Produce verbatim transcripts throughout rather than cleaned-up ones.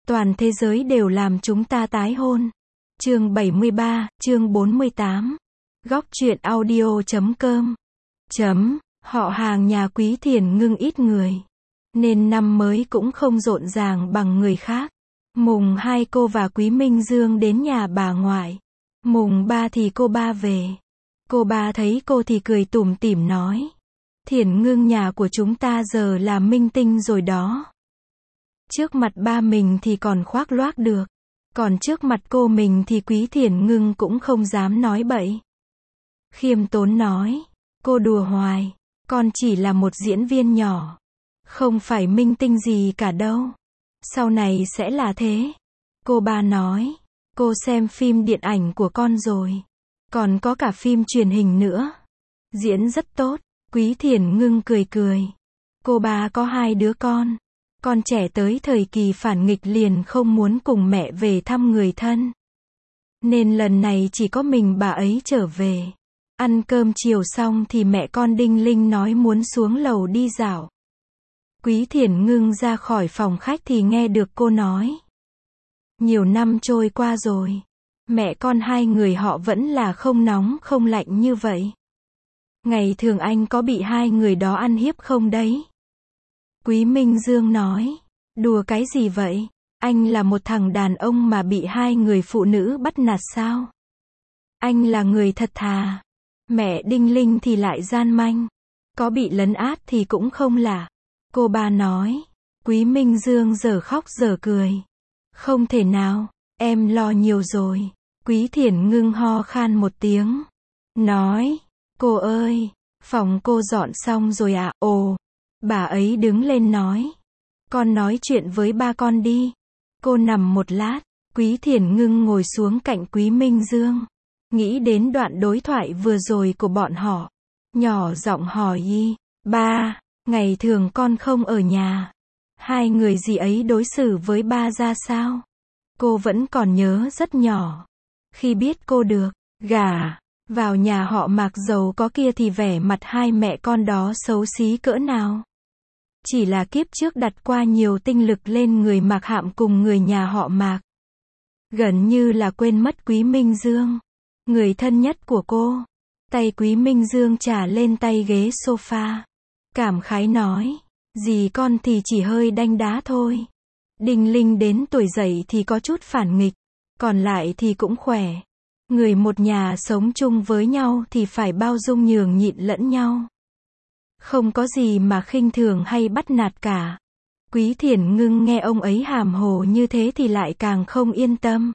Toàn thế giới đều làm chúng ta tái hôn. Chương bảy mươi ba, chương bốn mươi tám. Góc truyện audio chấm com. Chấm, họ hàng nhà Quý Thiền Ngưng ít người, nên năm mới cũng không rộn ràng bằng người khác. Mùng hai cô và Quý Minh Dương đến nhà bà ngoại. Mùng ba thì cô ba về. Cô ba thấy cô thì cười tủm tỉm nói: Thiền Ngưng nhà của chúng ta giờ là minh tinh rồi đó. Trước mặt ba mình thì còn khoác loác được, còn trước mặt cô mình thì Quý Thiền Ngưng cũng không dám nói bậy. Khiêm tốn nói: Cô đùa hoài, con chỉ là một diễn viên nhỏ, không phải minh tinh gì cả đâu. Sau này sẽ là thế. Cô ba nói: Cô xem phim điện ảnh của con rồi, còn có cả phim truyền hình nữa, diễn rất tốt. Quý Thiền Ngưng cười cười. Cô ba có hai đứa con. Con trẻ tới thời kỳ phản nghịch liền không muốn cùng mẹ về thăm người thân, nên lần này chỉ có mình bà ấy trở về. Ăn cơm chiều xong thì mẹ con Đinh Linh nói muốn xuống lầu đi dạo. Quý Thiền Ngưng ra khỏi phòng khách thì nghe được cô nói: Nhiều năm trôi qua rồi, mẹ con hai người họ vẫn là không nóng không lạnh như vậy. Ngày thường anh có bị hai người đó ăn hiếp không đấy? Quý Minh Dương nói: Đùa cái gì vậy? Anh là một thằng đàn ông mà bị hai người phụ nữ bắt nạt sao? Anh là người thật thà. Mẹ Đinh Linh thì lại gian manh, có bị lấn át thì cũng không lạ. Cô ba nói. Quý Minh Dương giờ khóc giờ cười. Không thể nào, em lo nhiều rồi. Quý Thiền Ngưng ho khan một tiếng, nói: Cô ơi, phòng cô dọn xong rồi à? Ồ. Bà ấy đứng lên nói: Con nói chuyện với ba con đi. Cô nằm một lát. Quý Thiền Ngưng ngồi xuống cạnh Quý Minh Dương, nghĩ đến đoạn đối thoại vừa rồi của bọn họ, nhỏ giọng hỏi y: Ba, ngày thường con không ở nhà, hai người dì ấy đối xử với ba ra sao? Cô vẫn còn nhớ rất nhỏ, khi biết cô được gả vào nhà họ Mạc giàu có kia thì vẻ mặt hai mẹ con đó xấu xí cỡ nào. Chỉ là kiếp trước đặt qua nhiều tinh lực lên người Mạc Hạm cùng người nhà họ Mạc, gần như là quên mất Quý Minh Dương, người thân nhất của cô. Tay Quý Minh Dương chà lên tay ghế sofa, cảm khái nói: Dì con thì chỉ hơi đanh đá thôi. Đinh Linh đến tuổi dậy thì có chút phản nghịch, còn lại thì cũng khỏe. Người một nhà sống chung với nhau thì phải bao dung nhường nhịn lẫn nhau, không có gì mà khinh thường hay bắt nạt cả. Quý Thiền Ngưng nghe ông ấy hàm hồ như thế thì lại càng không yên tâm.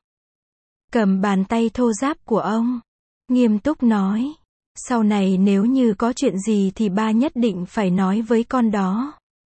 Cầm bàn tay thô ráp của ông, nghiêm túc nói: Sau này nếu như có chuyện gì thì ba nhất định phải nói với con đó.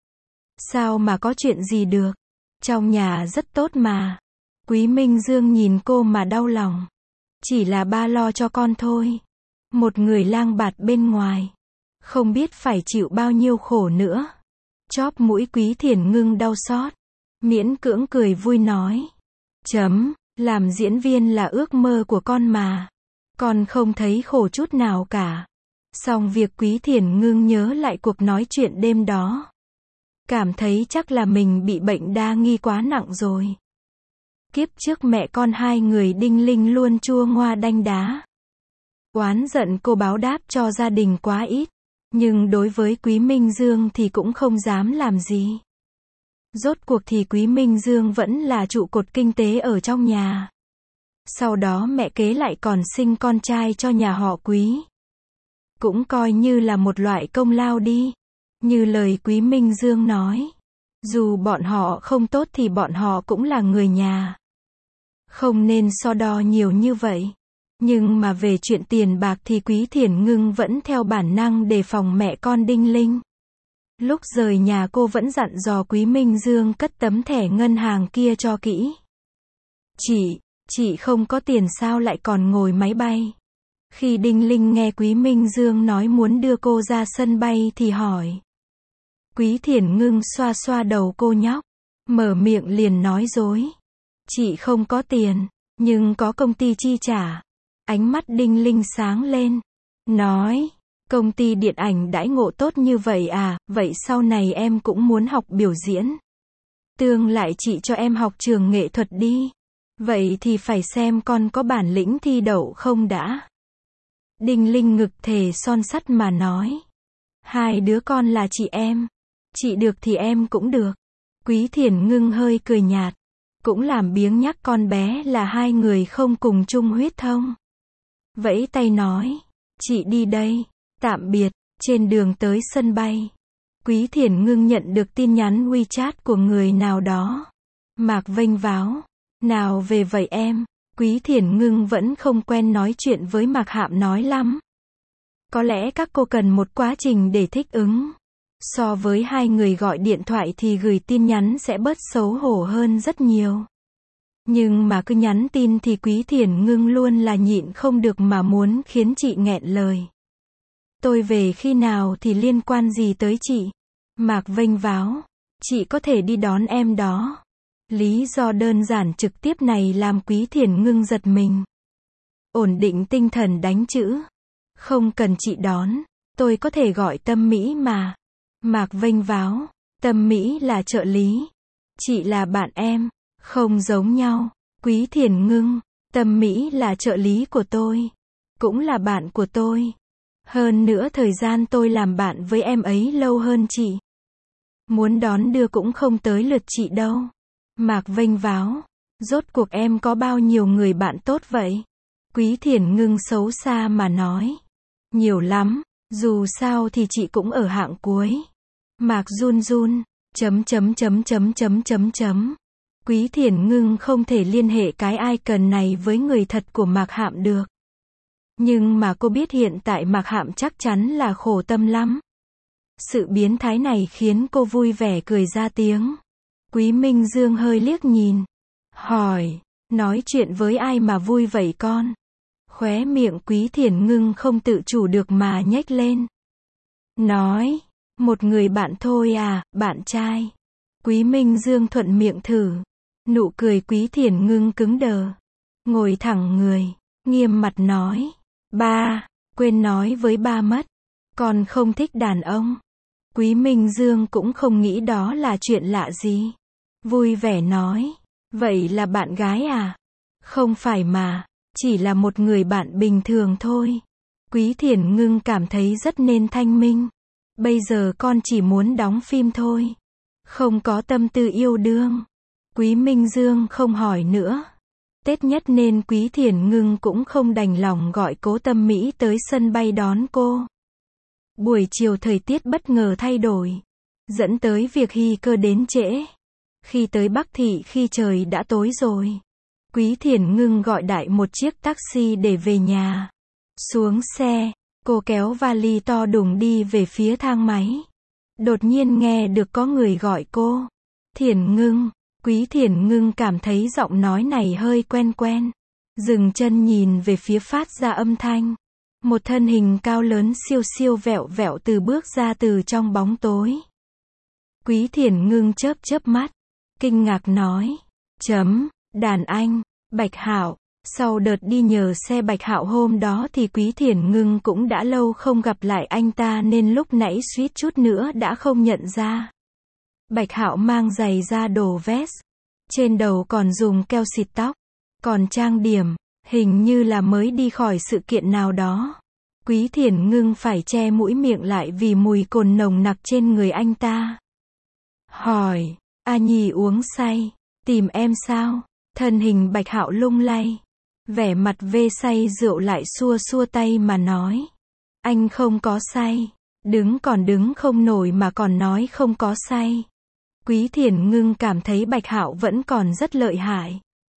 Sao mà có chuyện gì được? Trong nhà rất tốt mà. Quý Minh Dương nhìn cô mà đau lòng. Chỉ là ba lo cho con thôi. Một người lang bạt bên ngoài, không biết phải chịu bao nhiêu khổ nữa. Chóp mũi Quý Thiền Ngưng đau xót, miễn cưỡng cười vui nói: Chấm, làm diễn viên là ước mơ của con mà. Con không thấy khổ chút nào cả. Xong việc Quý Thiền Ngưng nhớ lại cuộc nói chuyện đêm đó, cảm thấy chắc là mình bị bệnh đa nghi quá nặng rồi. Kiếp trước mẹ con hai người Đinh Linh luôn chua ngoa đanh đá, oán giận cô báo đáp cho gia đình quá ít. Nhưng đối với Quý Minh Dương thì cũng không dám làm gì. Rốt cuộc thì Quý Minh Dương vẫn là trụ cột kinh tế ở trong nhà. Sau đó mẹ kế lại còn sinh con trai cho nhà họ Quý, cũng coi như là một loại công lao đi. Như lời Quý Minh Dương nói, dù bọn họ không tốt thì bọn họ cũng là người nhà, không nên so đo nhiều như vậy. Nhưng mà về chuyện tiền bạc thì Quý Thiền Ngưng vẫn theo bản năng đề phòng mẹ con Đinh Linh. Lúc rời nhà cô vẫn dặn dò Quý Minh Dương cất tấm thẻ ngân hàng kia cho kỹ. Chị, chị không có tiền sao lại còn ngồi máy bay? Khi Đinh Linh nghe Quý Minh Dương nói muốn đưa cô ra sân bay thì hỏi. Quý Thiền Ngưng xoa xoa đầu cô nhóc, mở miệng liền nói dối. Chị không có tiền, nhưng có công ty chi trả. Ánh mắt Đinh Linh sáng lên, nói: Công ty điện ảnh đãi ngộ tốt như vậy à, vậy sau này em cũng muốn học biểu diễn. Tương lại chị cho em học trường nghệ thuật đi. Vậy thì phải xem con có bản lĩnh thi đậu không đã. Đinh Linh ngực thề son sắt mà nói. Hai đứa con là chị em. Chị được thì em cũng được. Quý Thiển Ngưng hơi cười nhạt. Cũng làm biếng nhắc con bé là hai người không cùng chung huyết thống. Vẫy tay nói. Chị đi đây. Tạm biệt. Trên đường tới sân bay, Quý Thiển Ngưng nhận được tin nhắn WeChat của người nào đó. Mạc vênh váo. Nào về vậy em? Quý Thiển Ngưng vẫn không quen nói chuyện với Mạc Hạm nói lắm. Có lẽ các cô cần một quá trình để thích ứng. So với hai người gọi điện thoại thì gửi tin nhắn sẽ bớt xấu hổ hơn rất nhiều. Nhưng mà cứ nhắn tin thì Quý Thiển Ngưng luôn là nhịn không được mà muốn khiến chị nghẹn lời. Tôi về khi nào thì liên quan gì tới chị? Mạc vênh váo. Chị có thể đi đón em đó. Lý do đơn giản trực tiếp này làm Quý Thiển Ngưng giật mình. Ổn định tinh thần đánh chữ. Không cần chị đón. Tôi có thể gọi Tâm Mỹ mà. Mạc vênh váo. Tâm Mỹ là trợ lý. Chị là bạn em. Không giống nhau. Quý Thiển Ngưng. Tâm Mỹ là trợ lý của tôi. Cũng là bạn của tôi. Hơn nữa thời gian tôi làm bạn với em ấy lâu hơn chị. Muốn đón đưa cũng không tới lượt chị đâu. Mạc vênh váo. Rốt cuộc em có bao nhiêu người bạn tốt vậy? Quý Thiển Ngưng xấu xa mà nói. Nhiều lắm. Dù sao thì chị cũng ở hạng cuối. Mạc run run. Chấm chấm chấm chấm chấm chấm chấm. Quý Thiển Ngưng không thể liên hệ cái icon này với người thật của Mạc Hạm được. Nhưng mà cô biết hiện tại Mạc Hạm chắc chắn là khổ tâm lắm. Sự biến thái này khiến cô vui vẻ cười ra tiếng. Quý Minh Dương hơi liếc nhìn. Hỏi, nói chuyện với ai mà vui vậy con? Khóe miệng Quý Thiển Ngưng không tự chủ được mà nhếch lên. Nói, một người bạn thôi à, bạn trai. Quý Minh Dương thuận miệng thử. Nụ cười Quý Thiển Ngưng cứng đờ. Ngồi thẳng người, nghiêm mặt nói. Ba, quên nói với ba mất. Con không thích đàn ông. Quý Minh Dương cũng không nghĩ đó là chuyện lạ gì. Vui vẻ nói. Vậy là bạn gái à? Không phải mà. Chỉ là một người bạn bình thường thôi. Quý Thiển Ngưng cảm thấy rất nên thanh minh. Bây giờ con chỉ muốn đóng phim thôi. Không có tâm tư yêu đương. Quý Minh Dương không hỏi nữa. Tết nhất nên Quý Thiển Ngưng cũng không đành lòng gọi Cố Tâm Mỹ tới sân bay đón cô. Buổi chiều thời tiết bất ngờ thay đổi. Dẫn tới việc Hy Cơ đến trễ. Khi tới Bắc Thị khi trời đã tối rồi. Quý Thiển Ngưng gọi đại một chiếc taxi để về nhà. Xuống xe, cô kéo vali to đùng đi về phía thang máy. Đột nhiên nghe được có người gọi cô. Thiển Ngưng. Quý Thiển Ngưng cảm thấy giọng nói này hơi quen quen. Dừng chân nhìn về phía phát ra âm thanh. Một thân hình cao lớn siêu siêu vẹo vẹo từ bước ra từ trong bóng tối. Quý Thiển Ngưng chớp chớp mắt. Kinh ngạc nói. Chấm, đàn anh, Bạch Hạo. Sau đợt đi nhờ xe Bạch Hạo hôm đó thì Quý Thiển Ngưng cũng đã lâu không gặp lại anh ta nên lúc nãy suýt chút nữa đã không nhận ra. Bạch Hạo mang giày da đồ vest. Trên đầu còn dùng keo xịt tóc. Còn trang điểm. Hình như là mới đi khỏi sự kiện nào đó. Quý Thiển Ngưng phải che mũi miệng lại vì mùi cồn nồng nặc trên người anh ta. Hỏi. A Nhi uống say. Tìm em sao? Thân hình Bạch Hạo lung lay. Vẻ mặt vê say rượu lại xua xua tay mà nói. Anh không có say. Đứng còn đứng không nổi mà còn nói không có say. Quý Thiển Ngưng cảm thấy Bạch Hạo vẫn còn rất lợi hại.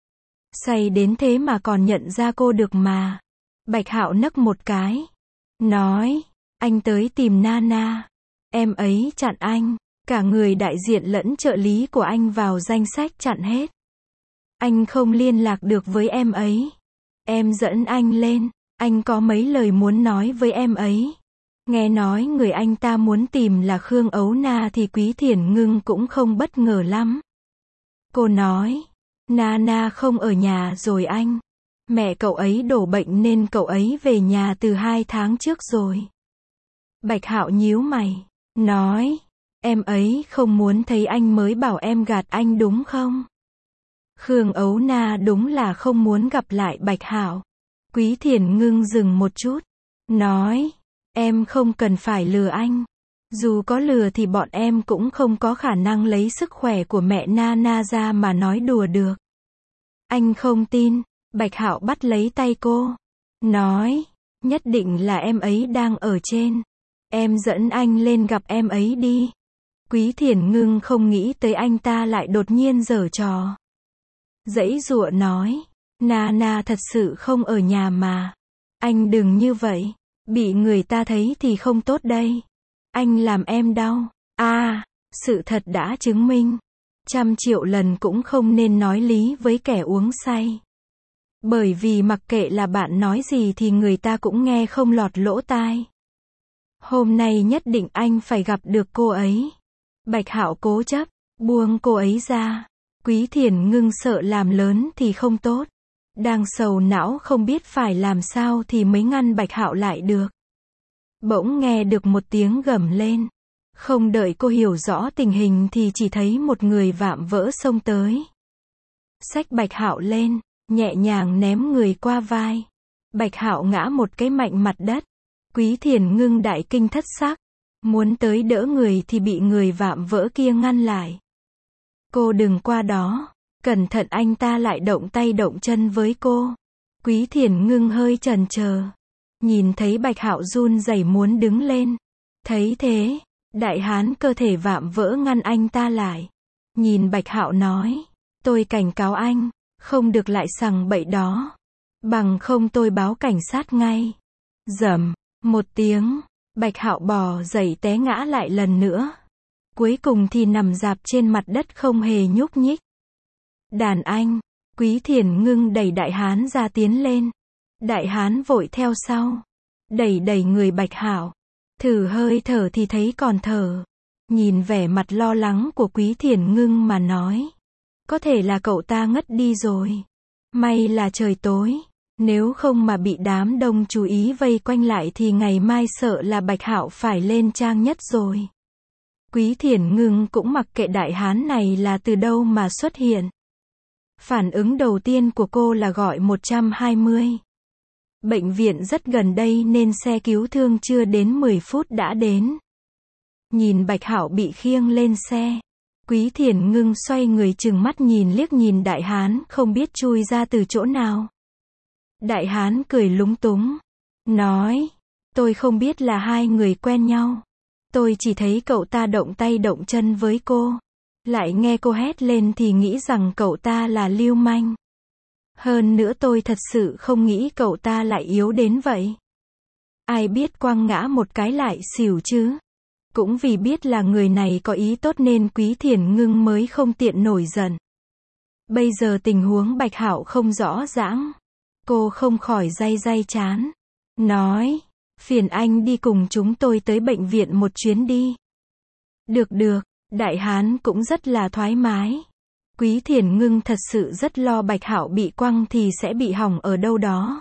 Say đến thế mà còn nhận ra cô được mà. Bạch Hạo nấc một cái. Nói. Anh tới tìm Nana. Em ấy chặn anh. Cả người đại diện lẫn trợ lý của anh vào danh sách chặn hết. Anh không liên lạc được với em ấy. Em dẫn anh lên. Anh có mấy lời muốn nói với em ấy. Nghe nói người anh ta muốn tìm là Khương Ấu Na thì Quý Thiển Ngưng cũng không bất ngờ lắm. Cô nói. Nana không ở nhà rồi anh. Mẹ cậu ấy đổ bệnh nên cậu ấy về nhà từ hai tháng trước rồi. Bạch Hạo nhíu mày. Nói. Em ấy không muốn thấy anh mới bảo em gạt anh đúng không? Khương Ấu Na đúng là không muốn gặp lại Bạch Hạo. Quý Thiền Ngưng dừng một chút, nói, em không cần phải lừa anh. Dù có lừa thì bọn em cũng không có khả năng lấy sức khỏe của mẹ Nana ra mà nói đùa được. Anh không tin. Bạch Hạo bắt lấy tay cô, nói, nhất định là em ấy đang ở trên. Em dẫn anh lên gặp em ấy đi. Quý Thiền Ngưng không nghĩ tới anh ta lại đột nhiên giở trò. Giãy giụa nói, Nana thật sự không ở nhà mà. Anh đừng như vậy, bị người ta thấy thì không tốt đây. Anh làm em đau. À, sự thật đã chứng minh. Trăm triệu lần cũng không nên nói lý với kẻ uống say. Bởi vì mặc kệ là bạn nói gì thì người ta cũng nghe không lọt lỗ tai. Hôm nay nhất định anh phải gặp được cô ấy. Bạch Hạo cố chấp, buông cô ấy ra. Quý Thiền Ngưng sợ làm lớn thì không tốt. Đang sầu não không biết phải làm sao thì mới ngăn Bạch Hạo lại được. Bỗng nghe được một tiếng gầm lên. Không đợi cô hiểu rõ tình hình thì chỉ thấy một người vạm vỡ xông tới. Xách Bạch Hạo lên, nhẹ nhàng ném người qua vai. Bạch Hạo ngã một cái mạnh mặt đất. Quý Thiền Ngưng đại kinh thất sắc. Muốn tới đỡ người thì bị người vạm vỡ kia ngăn lại. Cô đừng qua đó. Cẩn thận anh ta lại động tay động chân với cô. Quý Thiền Ngưng hơi chần chờ. Nhìn thấy Bạch Hạo run rẩy muốn đứng lên. Thấy thế, đại hán cơ thể vạm vỡ ngăn anh ta lại. Nhìn Bạch Hạo nói, tôi cảnh cáo anh, không được lại sằng bậy đó. Bằng không tôi báo cảnh sát ngay. Rầm, một tiếng, Bạch Hạo bò dậy té ngã lại lần nữa. Cuối cùng thì nằm rạp trên mặt đất không hề nhúc nhích. Đàn anh, Quý Thiền Ngưng đẩy đại hán ra tiến lên. Đại hán vội theo sau. Đẩy đẩy người Bạch Hạo. Thử hơi thở thì thấy còn thở. Nhìn vẻ mặt lo lắng của Quý Thiền Ngưng mà nói. Có thể là cậu ta ngất đi rồi. May là trời tối. Nếu không mà bị đám đông chú ý vây quanh lại thì ngày mai sợ là Bạch Hạo phải lên trang nhất rồi. Quý Thiền Ngưng cũng mặc kệ đại hán này là từ đâu mà xuất hiện. Phản ứng đầu tiên của cô là gọi một hai không. Bệnh viện rất gần đây nên xe cứu thương chưa đến mười phút đã đến. Nhìn Bạch Hạo bị khiêng lên xe. Quý Thiền Ngưng xoay người trừng mắt nhìn liếc nhìn đại hán không biết chui ra từ chỗ nào. Đại hán cười lúng túng. Nói, tôi không biết là hai người quen nhau. Tôi chỉ thấy cậu ta động tay động chân với cô. Lại nghe cô hét lên thì nghĩ rằng cậu ta là lưu manh. Hơn nữa tôi thật sự không nghĩ cậu ta lại yếu đến vậy. Ai biết quăng ngã một cái lại xỉu chứ. Cũng vì biết là người này có ý tốt nên Quý Thiền Ngưng mới không tiện nổi giận. Bây giờ tình huống Bạch Hạo không rõ ràng. Cô không khỏi day day chán. Nói, phiền anh đi cùng chúng tôi tới bệnh viện một chuyến đi. Được được, đại hán cũng rất là thoải mái. Quý Thiền Ngưng thật sự rất lo Bạch Hạo bị quăng thì sẽ bị hỏng ở đâu đó.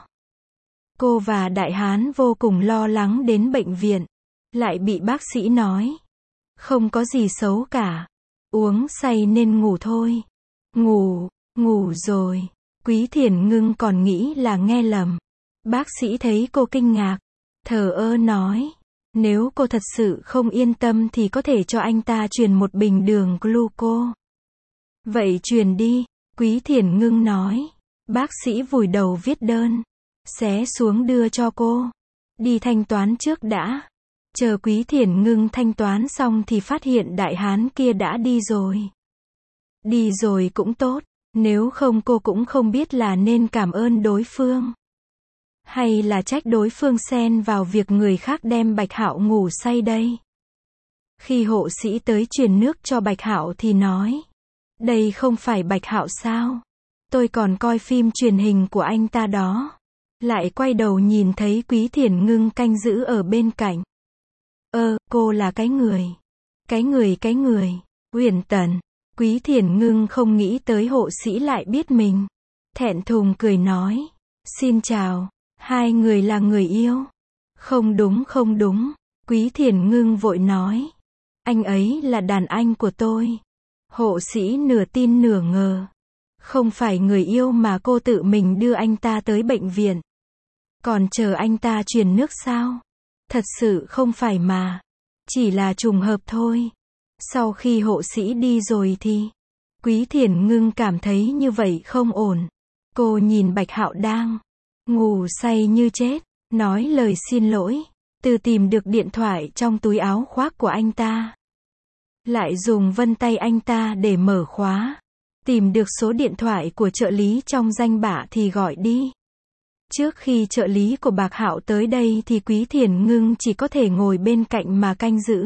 Cô và đại hán vô cùng lo lắng đến bệnh viện. Lại bị bác sĩ nói. Không có gì xấu cả. Uống say nên ngủ thôi. Ngủ, ngủ rồi. Quý Thiền Ngưng còn nghĩ là nghe lầm. Bác sĩ thấy cô kinh ngạc. Thờ ơ nói. Nếu cô thật sự không yên tâm thì có thể cho anh ta truyền một bình đường gluco. Vậy truyền đi. Quý Thiền Ngưng nói. Bác sĩ vùi đầu viết đơn. Xé xuống đưa cho cô. Đi thanh toán trước đã. Chờ Quý Thiền Ngưng thanh toán xong thì phát hiện đại hán kia đã đi rồi. Đi rồi cũng tốt. Nếu không cô cũng không biết là nên cảm ơn đối phương. Hay là trách đối phương xen vào việc người khác đem Bạch Hạo ngủ say đây. Khi hộ sĩ tới truyền nước cho Bạch Hạo thì nói. Đây không phải Bạch Hạo sao? Tôi còn coi phim truyền hình của anh ta đó. Lại quay đầu nhìn thấy Quý Thiền Ngưng canh giữ ở bên cạnh. Ơ, cô là cái người. Cái người cái người. Uyển Tần. Quý Thiền Ngưng không nghĩ tới hộ sĩ lại biết mình. Thẹn thùng cười nói. Xin chào. Hai người là người yêu. Không đúng không đúng. Quý Thiền Ngưng vội nói. Anh ấy là đàn anh của tôi. Hộ sĩ nửa tin nửa ngờ. Không phải người yêu mà cô tự mình đưa anh ta tới bệnh viện. Còn chờ anh ta truyền nước sao? Thật sự không phải mà. Chỉ là trùng hợp thôi. Sau khi hộ sĩ đi rồi thì Quý Thiển Ngưng cảm thấy như vậy không ổn. Cô nhìn Bạch Hạo đang ngủ say như chết, nói lời xin lỗi, từ tìm được điện thoại trong túi áo khoác của anh ta. Lại dùng vân tay anh ta để mở khóa. Tìm được số điện thoại của trợ lý trong danh bạ thì gọi đi. Trước khi trợ lý của Bạc Hạo tới đây thì Quý Thiển Ngưng chỉ có thể ngồi bên cạnh mà canh giữ.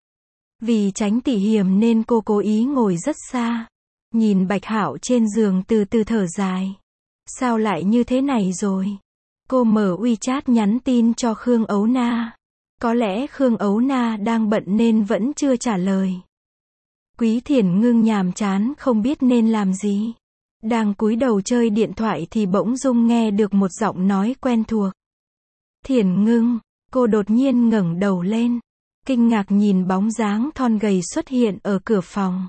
Vì tránh tỉ hiểm nên cô cố ý ngồi rất xa. Nhìn Bạch Hạo trên giường từ từ thở dài. Sao lại như thế này rồi? Cô mở WeChat nhắn tin cho Khương Ấu Na. Có lẽ Khương Ấu Na đang bận nên vẫn chưa trả lời. Quý Thiển Ngưng nhàm chán không biết nên làm gì. Đang cúi đầu chơi điện thoại thì bỗng dưng nghe được một giọng nói quen thuộc. Thiển Ngưng, cô đột nhiên ngẩng đầu lên. Kinh ngạc nhìn bóng dáng thon gầy xuất hiện ở cửa phòng.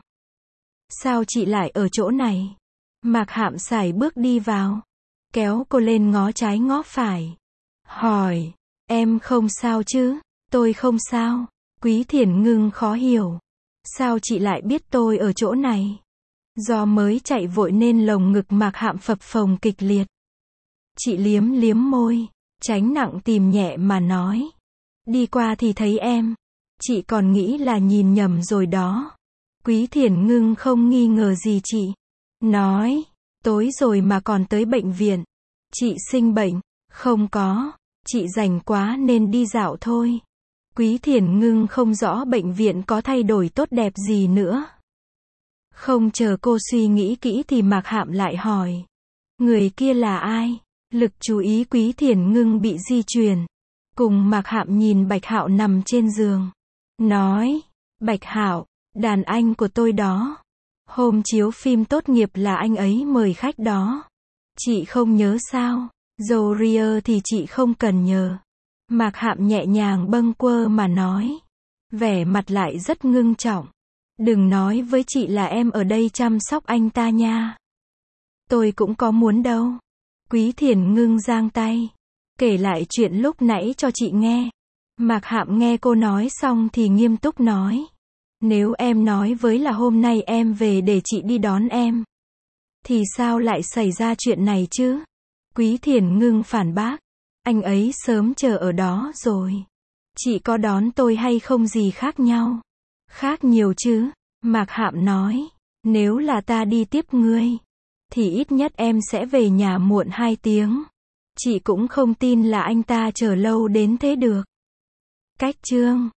Sao chị lại ở chỗ này? Mạc Hạm sải bước đi vào. Kéo cô lên ngó trái ngó phải. Hỏi, em không sao chứ? Tôi không sao. Quý Thiển Ngưng khó hiểu. Sao chị lại biết tôi ở chỗ này? Do mới chạy vội nên lồng ngực Mạc Hạm phập phồng kịch liệt. Chị liếm liếm môi, tránh nặng tìm nhẹ mà nói. Đi qua thì thấy em. Chị còn nghĩ là nhìn nhầm rồi đó. Quý Thiển Ngưng không nghi ngờ gì chị. Nói, tối rồi mà còn tới bệnh viện. Chị sinh bệnh. Không có. Chị rảnh quá nên đi dạo thôi. Quý Thiển Ngưng không rõ bệnh viện có thay đổi tốt đẹp gì nữa. Không chờ cô suy nghĩ kỹ thì Mạc Hạm lại hỏi. Người kia là ai? Lực chú ý Quý Thiển Ngưng bị di chuyển. Cùng Mạc Hạm nhìn Bạch Hạo nằm trên giường. Nói, Bạch Hạo, đàn anh của tôi đó. Hôm chiếu phim tốt nghiệp là anh ấy mời khách đó. Chị không nhớ sao? Dầu ria thì chị không cần nhờ. Mạc Hạm nhẹ nhàng bâng quơ mà nói. Vẻ mặt lại rất ngưng trọng. Đừng nói với chị là em ở đây chăm sóc anh ta nha. Tôi cũng có muốn đâu. Quý Thiển Ngưng giang tay. Kể lại chuyện lúc nãy cho chị nghe. Mạc Hạm nghe cô nói xong thì nghiêm túc nói. Nếu em nói với là hôm nay em về để chị đi đón em. Thì sao lại xảy ra chuyện này chứ? Quý Thiển Ngưng phản bác. Anh ấy sớm chờ ở đó rồi. Chị có đón tôi hay không gì khác nhau? Khác nhiều chứ. Mạc Hạm nói. Nếu là ta đi tiếp ngươi, thì ít nhất em sẽ về nhà muộn hai tiếng. Chị cũng không tin là anh ta chờ lâu đến thế được. Cách chương